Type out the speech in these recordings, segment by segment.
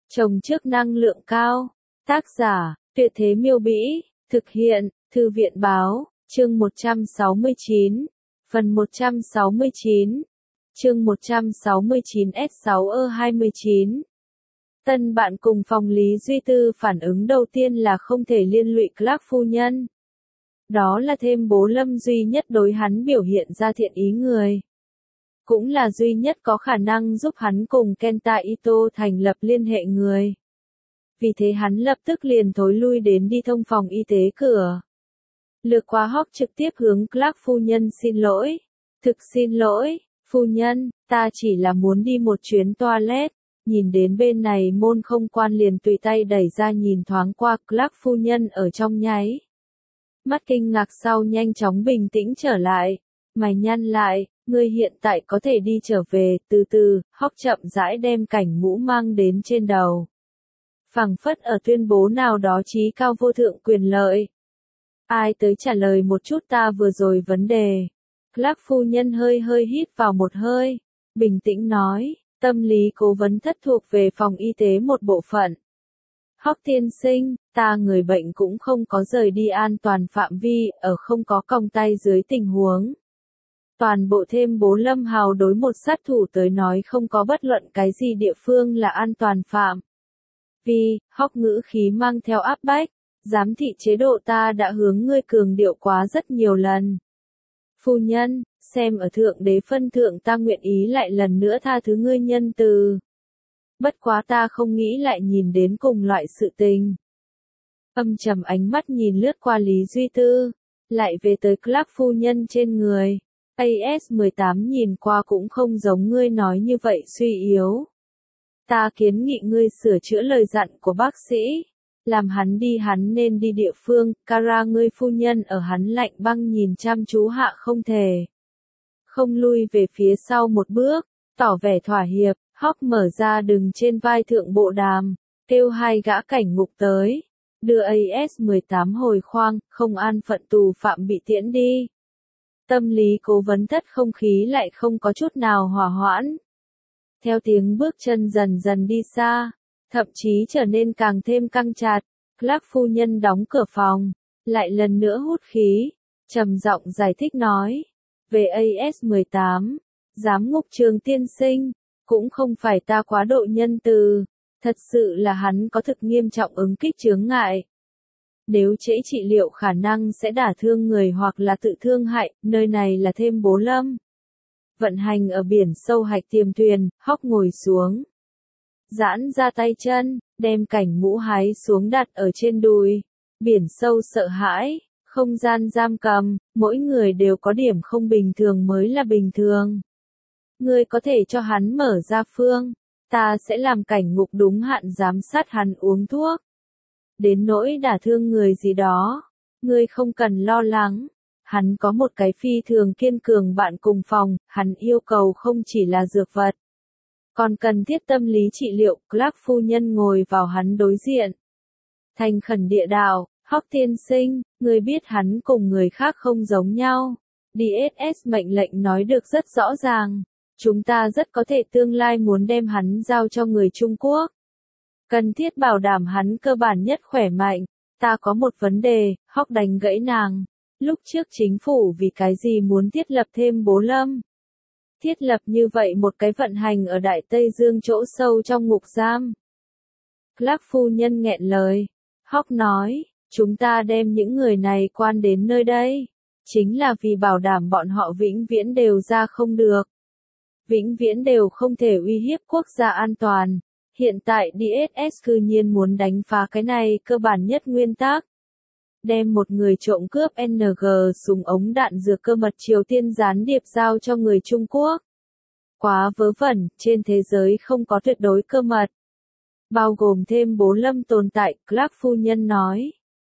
Trồng trước năng lượng cao. Tác giả, Tuyệt Thế Miêu Bĩ. Thực hiện, Thư viện Báo. Chương 169. Phần 169. Chương 169 S6E29. Tân bạn cùng phòng Lý Duy Tư phản ứng đầu tiên là không thể liên lụy Clark phu nhân. Đó là thêm bố Lâm duy nhất đối hắn biểu hiện ra thiện ý người. Cũng là duy nhất có khả năng giúp hắn cùng Kenta Ito thành lập liên hệ người. Vì thế hắn lập tức liền thối lui đến đi thông phòng y tế cửa. Lược qua Hawk trực tiếp hướng Clark phu nhân xin lỗi. Thực xin lỗi, phu nhân, ta chỉ là muốn đi một chuyến toilet. Nhìn đến bên này môn không quan liền tùy tay đẩy ra nhìn thoáng qua Clark phu nhân ở trong nháy. Mắt kinh ngạc sau nhanh chóng bình tĩnh trở lại. Mày nhăn lại, ngươi hiện tại có thể đi trở về, từ từ, Hawk chậm rãi đem cảnh mũ mang đến trên đầu. Phảng phất ở tuyên bố nào đó chí cao vô thượng quyền lợi. Ai tới trả lời một chút ta vừa rồi vấn đề. Clark phu nhân hơi hít vào một hơi, bình tĩnh nói, tâm lý cố vấn thất thuộc về phòng y tế một bộ phận. Hawk tiên sinh, ta người bệnh cũng không có rời đi an toàn phạm vi, ở không có còng tay dưới tình huống. Toàn bộ thêm bố Lâm Hào đối một sát thủ tới nói không có bất luận cái gì địa phương là an toàn phạm. Vì, Hawk ngữ khí mang theo áp bách, giám thị chế độ ta đã hướng ngươi cường điệu quá rất nhiều lần. Phu nhân, xem ở thượng đế phân thượng ta nguyện ý lại lần nữa tha thứ ngươi nhân từ. Bất quá ta không nghĩ lại nhìn đến cùng loại sự tình. Âm trầm ánh mắt nhìn lướt qua Lý Duy Tư, lại về tới Clark phu nhân trên người. AS-18 nhìn qua cũng không giống ngươi nói như vậy suy yếu. Ta kiến nghị ngươi sửa chữa lời dặn của bác sĩ. Làm hắn nên đi địa phương, Kara ngươi phu nhân ở hắn lạnh băng nhìn chăm chú hạ không thể. Không lui về phía sau một bước, tỏ vẻ thỏa hiệp, Hawk mở ra đường trên vai thượng bộ đàm, kêu hai gã cảnh ngục tới. Đưa AS-18 hồi khoang, không an phận tù phạm bị tiễn đi. Tâm lý cố vấn thất không khí lại không có chút nào hòa hoãn. Theo tiếng bước chân dần dần đi xa, thậm chí trở nên càng thêm căng chặt, Clark phu nhân đóng cửa phòng, lại lần nữa hút khí, trầm giọng giải thích nói, về AS-18, giám ngục Trường tiên sinh, cũng không phải ta quá độ nhân từ, thật sự là hắn có thực nghiêm trọng ứng kích chướng ngại. Nếu trễ trị liệu khả năng sẽ đả thương người hoặc là tự thương hại, nơi này là thêm bố Lâm. Vận hành ở biển sâu hạch tiềm thuyền, Hawk ngồi xuống. Giãn ra tay chân, đem cảnh mũ hái xuống đặt ở trên đùi. Biển sâu sợ hãi, không gian giam cầm, mỗi người đều có điểm không bình thường mới là bình thường. Ngươi có thể cho hắn mở ra phương, ta sẽ làm cảnh ngục đúng hạn giám sát hắn uống thuốc. Đến nỗi đả thương người gì đó, ngươi không cần lo lắng. Hắn có một cái phi thường kiên cường bạn cùng phòng, hắn yêu cầu không chỉ là dược vật. Còn cần thiết tâm lý trị liệu, Clark phu nhân ngồi vào hắn đối diện. Thành khẩn địa đạo, Hawk tiên sinh, người biết hắn cùng người khác không giống nhau. DSS mệnh lệnh nói được rất rõ ràng. Chúng ta rất có thể tương lai muốn đem hắn giao cho người Trung Quốc. Cần thiết bảo đảm hắn cơ bản nhất khỏe mạnh. Ta có một vấn đề, Hawk đánh gãy nàng. Lúc trước chính phủ vì cái gì muốn thiết lập thêm bố Lâm? Thiết lập như vậy một cái vận hành ở Đại Tây Dương chỗ sâu trong ngục giam. Clark phu nhân nghẹn lời. Hawk nói, chúng ta đem những người này quan đến nơi đây. Chính là vì bảo đảm bọn họ vĩnh viễn đều ra không được. Vĩnh viễn đều không thể uy hiếp quốc gia an toàn. Hiện tại DSS cư nhiên muốn đánh phá cái này cơ bản nhất nguyên tắc. Đem một người trộm cướp NG súng ống đạn dược cơ mật Triều Tiên gián điệp giao cho người Trung Quốc. Quá vớ vẩn, trên thế giới không có tuyệt đối cơ mật. Bao gồm thêm bố Lâm tồn tại, Clark phu nhân nói.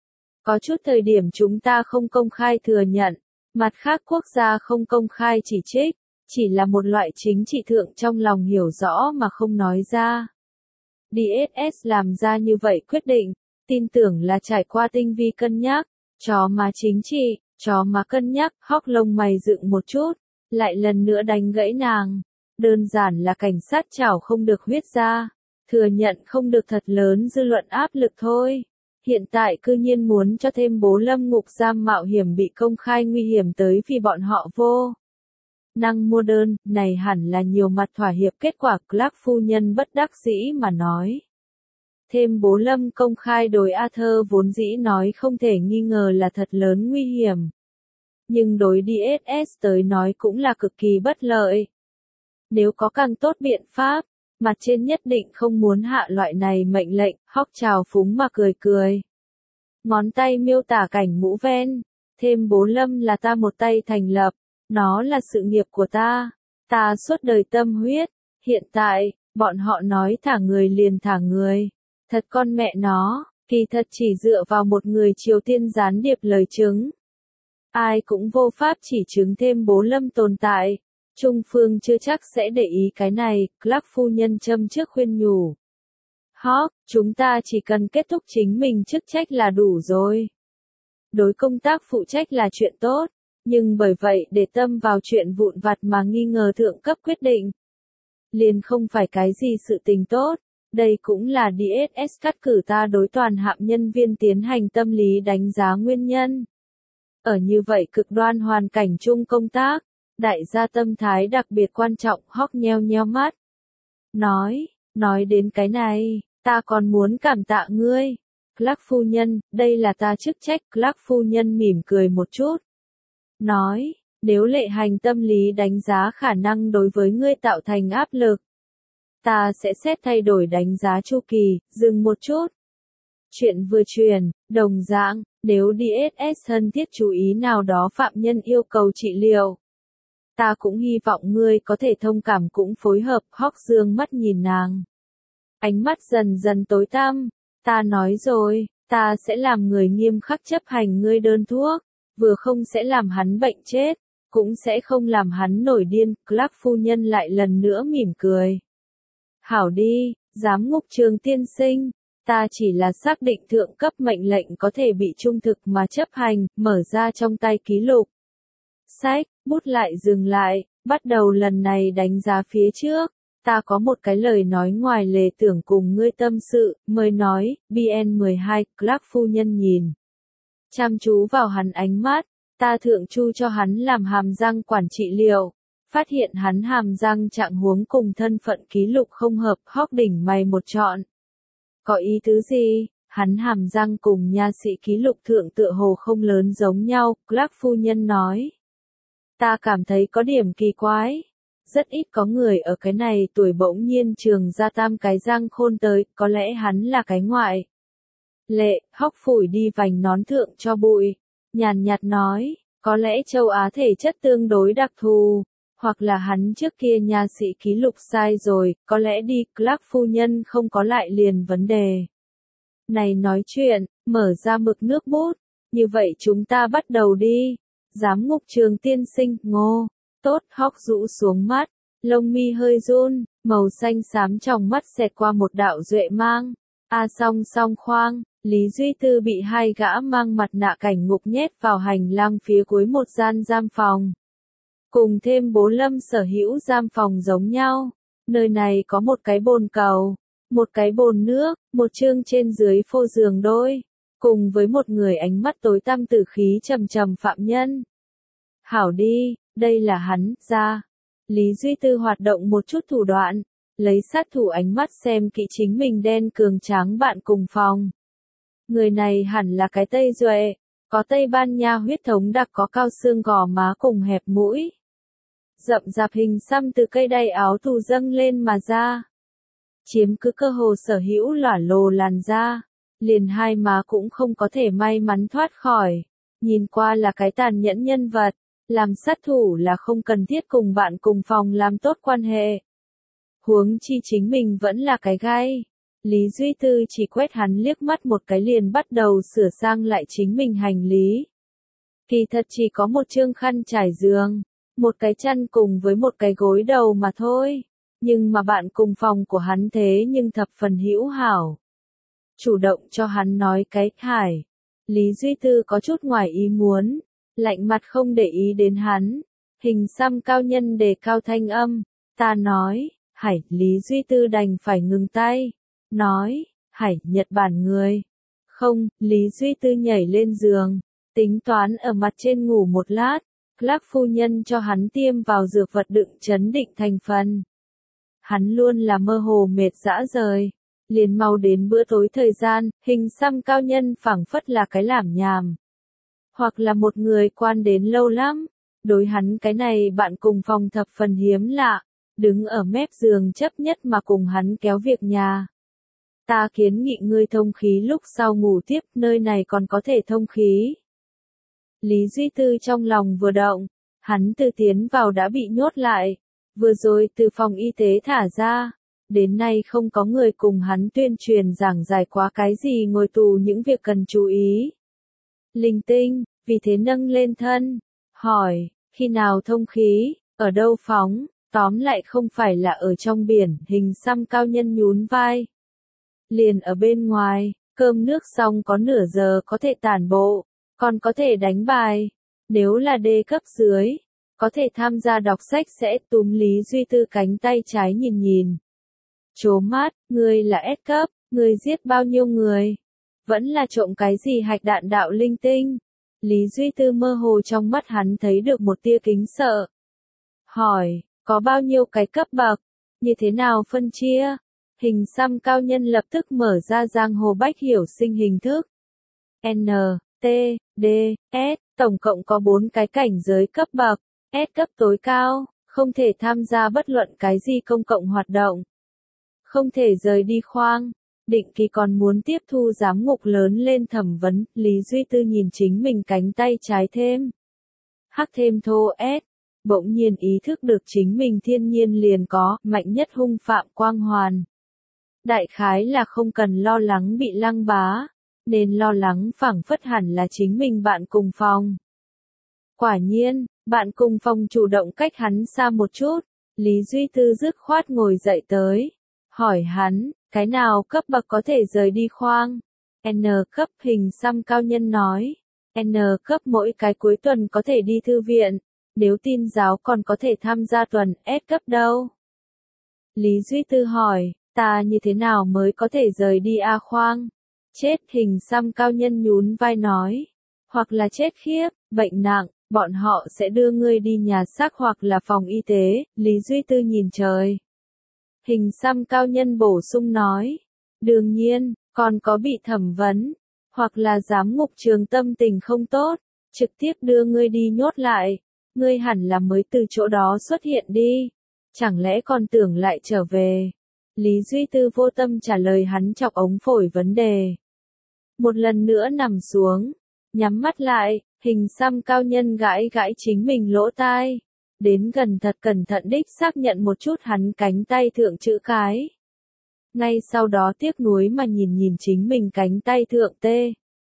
Có chút thời điểm chúng ta không công khai thừa nhận, mặt khác quốc gia không công khai chỉ trích, chỉ là một loại chính trị thượng trong lòng hiểu rõ mà không nói ra. DSS làm ra như vậy quyết định. Tin tưởng là trải qua tinh vi cân nhắc, chó má chính trị, chó má cân nhắc, Hawk lông mày dựng một chút, lại lần nữa đánh gãy nàng. Đơn giản là cảnh sát chảo không được huyết ra. Thừa nhận không được thật lớn dư luận áp lực thôi. Hiện tại cư nhiên muốn cho thêm bố Lâm ngục giam mạo hiểm bị công khai nguy hiểm tới vì bọn họ vô năng mua đơn, này hẳn là nhiều mặt thỏa hiệp. Kết quả Clark phu nhân bất đắc dĩ mà nói. Thêm bố Lâm công khai đối Arthur vốn dĩ nói không thể nghi ngờ là thật lớn nguy hiểm. Nhưng đối DSS tới nói cũng là cực kỳ bất lợi. Nếu có càng tốt biện pháp, mặt trên nhất định không muốn hạ loại này mệnh lệnh. Hawk trào phúng mà cười cười. Ngón tay miêu tả cảnh mũ ven. Thêm bố Lâm là ta một tay thành lập. Nó là sự nghiệp của ta. Ta suốt đời tâm huyết. Hiện tại, bọn họ nói thả người liền thả người. Thật con mẹ nó, kỳ thật chỉ dựa vào một người Triều Tiên gián điệp lời chứng. Ai cũng vô pháp chỉ chứng thêm bố Lâm tồn tại. Trung phương chưa chắc sẽ để ý cái này, Clark phu nhân châm trước khuyên nhủ. Hawk, chúng ta chỉ cần kết thúc chính mình chức trách là đủ rồi. Đối công tác phụ trách là chuyện tốt, nhưng bởi vậy để tâm vào chuyện vụn vặt mà nghi ngờ thượng cấp quyết định. Liền không phải cái gì sự tình tốt. Đây cũng là DSS cắt cử ta đối toàn hạm nhân viên tiến hành tâm lý đánh giá nguyên nhân. Ở như vậy cực đoan hoàn cảnh chung công tác, đại gia tâm thái đặc biệt quan trọng. Hawk nheo nheo mắt. Nói đến cái này, ta còn muốn cảm tạ ngươi. Clark phu nhân, đây là ta chức trách. Clark phu nhân mỉm cười một chút. Nói, nếu lệ hành tâm lý đánh giá khả năng đối với ngươi tạo thành áp lực. Ta sẽ xét thay đổi đánh giá chu kỳ. Dừng một chút. Chuyện vừa truyền, đồng dạng, nếu DSS thân thiết chú ý nào đó phạm nhân yêu cầu trị liệu. Ta cũng hy vọng ngươi có thể thông cảm cũng phối hợp. Hawk dương mắt nhìn nàng. Ánh mắt dần dần tối tăm. Ta nói rồi, ta sẽ làm người nghiêm khắc chấp hành ngươi đơn thuốc. Vừa không sẽ làm hắn bệnh chết, cũng sẽ không làm hắn nổi điên. Clark phu nhân lại lần nữa mỉm cười. Hảo đi, giám ngục Trường tiên sinh. Ta chỉ là xác định thượng cấp mệnh lệnh có thể bị trung thực mà chấp hành. Mở ra trong tay ký lục. Sách, bút lại dừng lại, bắt đầu lần này đánh giá phía trước. Ta có một cái lời nói ngoài lề tưởng cùng ngươi tâm sự, mới nói. BN12, Clark phu nhân nhìn chăm chú vào hắn ánh mắt. Ta thượng chu cho hắn làm hàm răng quản trị liệu. Phát hiện hắn hàm răng trạng huống cùng thân phận ký lục không hợp. Hawk đỉnh mày một trọn. Có ý tứ gì? Hắn hàm răng cùng nha sĩ ký lục thượng tựa hồ không lớn giống nhau. Clark phu nhân nói. Ta cảm thấy có điểm kỳ quái. Rất ít có người ở cái này tuổi bỗng nhiên trường ra tam cái răng khôn tới. Có lẽ hắn là cái ngoại lệ. Hawk phủi đi vành nón thượng cho bụi. Nhàn nhạt nói. Có lẽ châu Á thể chất tương đối đặc thù. Hoặc là hắn trước kia nha sĩ ký lục sai rồi. Có lẽ đi. Clark phu nhân không có lại liền vấn đề này nói chuyện. Mở ra mực nước bút. Như vậy chúng ta bắt đầu đi. Giám ngục Trường tiên sinh. Ngô. Tốt. Hawk rũ xuống mắt. Lông mi hơi run. Màu xanh xám trong mắt xẹt qua một đạo duệ mang. Song khoang. Lý Duy Tư bị hai gã mang mặt nạ cảnh ngục nhét vào hành lang phía cuối một gian giam phòng. Cùng thêm bố Lâm sở hữu giam phòng giống nhau. Nơi này có một cái bồn cầu, một cái bồn nước, một chương trên dưới phô giường đôi, cùng với một người ánh mắt tối tăm tử khí trầm trầm phạm nhân. Hảo đi, đây là hắn, ra. Lý Duy Tư hoạt động một chút thủ đoạn, lấy sát thủ ánh mắt xem kỹ chính mình đen cường tráng bạn cùng phòng. Người này hẳn là cái Tây Duệ, có Tây Ban Nha huyết thống đặc, có cao xương gò má cùng hẹp mũi. Rậm rạp hình xăm từ cây đay áo tù dâng lên mà ra. Chiếm cứ cơ hồ sở hữu lỏa lồ làn da. Liền hai má cũng không có thể may mắn thoát khỏi. Nhìn qua là cái tàn nhẫn nhân vật. Làm sát thủ là không cần thiết cùng bạn cùng phòng làm tốt quan hệ. Huống chi chính mình vẫn là cái gai. Lý Duy Tư chỉ quét hắn liếc mắt một cái liền bắt đầu sửa sang lại chính mình hành lý. Kỳ thật chỉ có một chương khăn trải giường, một cái chăn cùng với một cái gối đầu mà thôi. Nhưng mà bạn cùng phòng của hắn thế nhưng thập phần hữu hảo. Chủ động cho hắn nói cái Hải. Lý Duy Tư có chút ngoài ý muốn, lạnh mặt không để ý đến hắn. Hình xăm cao nhân đề cao thanh âm. Ta nói, Hải. Lý Duy Tư đành phải ngừng tay. nói, Hải, Nhật Bản người. Không, Lý Duy Tư nhảy lên giường, tính toán ở mặt trên ngủ một lát, Clark phu nhân cho hắn tiêm vào dược vật đựng chấn định thành phần. Hắn luôn là mơ hồ mệt dã rời. Liền mau đến bữa tối thời gian, hình xăm cao nhân phảng phất là cái làm nhảm. Hoặc là một người quan đến lâu lắm. Đối hắn cái này bạn cùng phòng thập phần hiếm lạ, đứng ở mép giường chấp nhất mà cùng hắn kéo việc nhà. Ta kiến nghị ngươi thông khí lúc sau ngủ tiếp, nơi này còn có thể thông khí. Lý Duy Tư trong lòng vừa động, hắn từ tiến vào đã bị nhốt lại, vừa rồi từ phòng y tế thả ra, đến nay không có người cùng hắn tuyên truyền giảng giải quá cái gì ngồi tù những việc cần chú ý. Linh tinh, vì thế nâng lên thân, hỏi, khi nào thông khí, ở đâu phóng, tóm lại không phải là ở trong biển, hình xăm cao nhân nhún vai. Liền ở bên ngoài, cơm nước xong có nửa giờ có thể tản bộ, còn có thể đánh bài, nếu là D cấp dưới, có thể tham gia đọc sách sẽ túm Lý Duy Tư cánh tay trái nhìn nhìn. Chố mắt, ngươi là S cấp, ngươi giết bao nhiêu người? Vẫn là trộm cái gì hạch đạn đạo linh tinh? Lý Duy Tư mơ hồ trong mắt hắn thấy được một tia kính sợ. Hỏi, có bao nhiêu cái cấp bậc? Như thế nào phân chia? Hình xăm cao nhân lập tức mở ra giang hồ bách hiểu sinh hình thức. N, T, D, S, tổng cộng có 4 cái cảnh giới cấp bậc. S cấp tối cao, không thể tham gia bất luận cái gì công cộng hoạt động. Không thể rời đi khoang, định kỳ còn muốn tiếp thu giám ngục lớn lên thẩm vấn, Lý Duy Tư nhìn chính mình cánh tay trái thêm. Hắc thêm thô S, bỗng nhiên ý thức được chính mình thiên nhiên liền có, mạnh nhất hung phạm quang hoàn. Đại khái là không cần lo lắng bị lăng bá, nên lo lắng phảng phất hẳn là chính mình bạn cùng phòng. Quả nhiên, bạn cùng phòng chủ động cách hắn xa một chút, Lý Duy Tư dứt khoát ngồi dậy tới. Hỏi hắn, cái nào cấp bậc có thể rời đi khoang? N cấp, hình xăm cao nhân nói. N cấp mỗi cái cuối tuần có thể đi thư viện, nếu tin giáo còn có thể tham gia tuần. S cấp đâu? Lý Duy Tư hỏi, ta như thế nào mới có thể rời đi A khoang? Chết, hình xăm cao nhân nhún vai nói. Hoặc là chết khiếp, bệnh nặng, bọn họ sẽ đưa ngươi đi nhà xác hoặc là phòng y tế. Lý Duy Tư nhìn trời. Hình xăm cao nhân bổ sung nói. Đương nhiên, còn có bị thẩm vấn, hoặc là giám ngục trường tâm tình không tốt, trực tiếp đưa ngươi đi nhốt lại. Ngươi hẳn là mới từ chỗ đó xuất hiện đi. Chẳng lẽ còn tưởng lại trở về? Lý Duy Tư vô tâm trả lời hắn chọc ống phổi vấn đề. Một lần nữa nằm xuống, nhắm mắt lại, hình xăm cao nhân gãi gãi chính mình lỗ tai. Đến gần thật cẩn thận đích xác nhận một chút hắn cánh tay thượng chữ cái. Ngay sau đó tiếc nuối mà nhìn nhìn chính mình cánh tay thượng tê.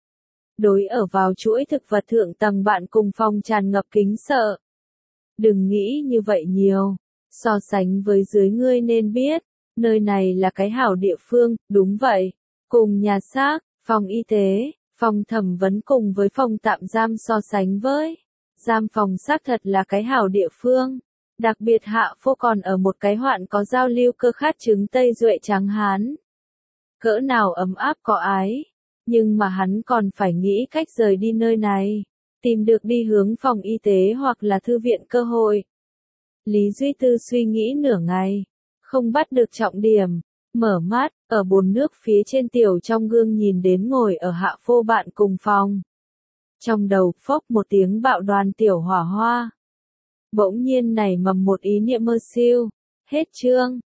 Đối ở vào chuỗi thực vật thượng tầng bạn cùng phòng tràn ngập kính sợ. Đừng nghĩ như vậy nhiều, so sánh với dưới ngươi nên biết, nơi này là cái hảo địa phương, đúng vậy. Cùng nhà xác, phòng y tế, phòng thẩm vấn cùng với phòng tạm giam so sánh với. Giam phòng xác thật là cái hảo địa phương. Đặc biệt Hạ Phô còn ở một cái hoạn có giao lưu cơ khát chứng Tây Duệ Trắng Hán. Cỡ nào ấm áp có ái. Nhưng mà hắn còn phải nghĩ cách rời đi nơi này. Tìm được đi hướng phòng y tế hoặc là thư viện cơ hội. Lý Duy Tư suy nghĩ nửa ngày. Không bắt được trọng điểm. Mở mắt, ở bồn nước phía trên tiểu trong gương nhìn đến ngồi ở Hạ Phô bạn cùng phòng. Trong đầu phốc một tiếng bạo đoàn tiểu hỏa hoa. Bỗng nhiên nảy mầm một ý niệm mơ siêu. Hết chương.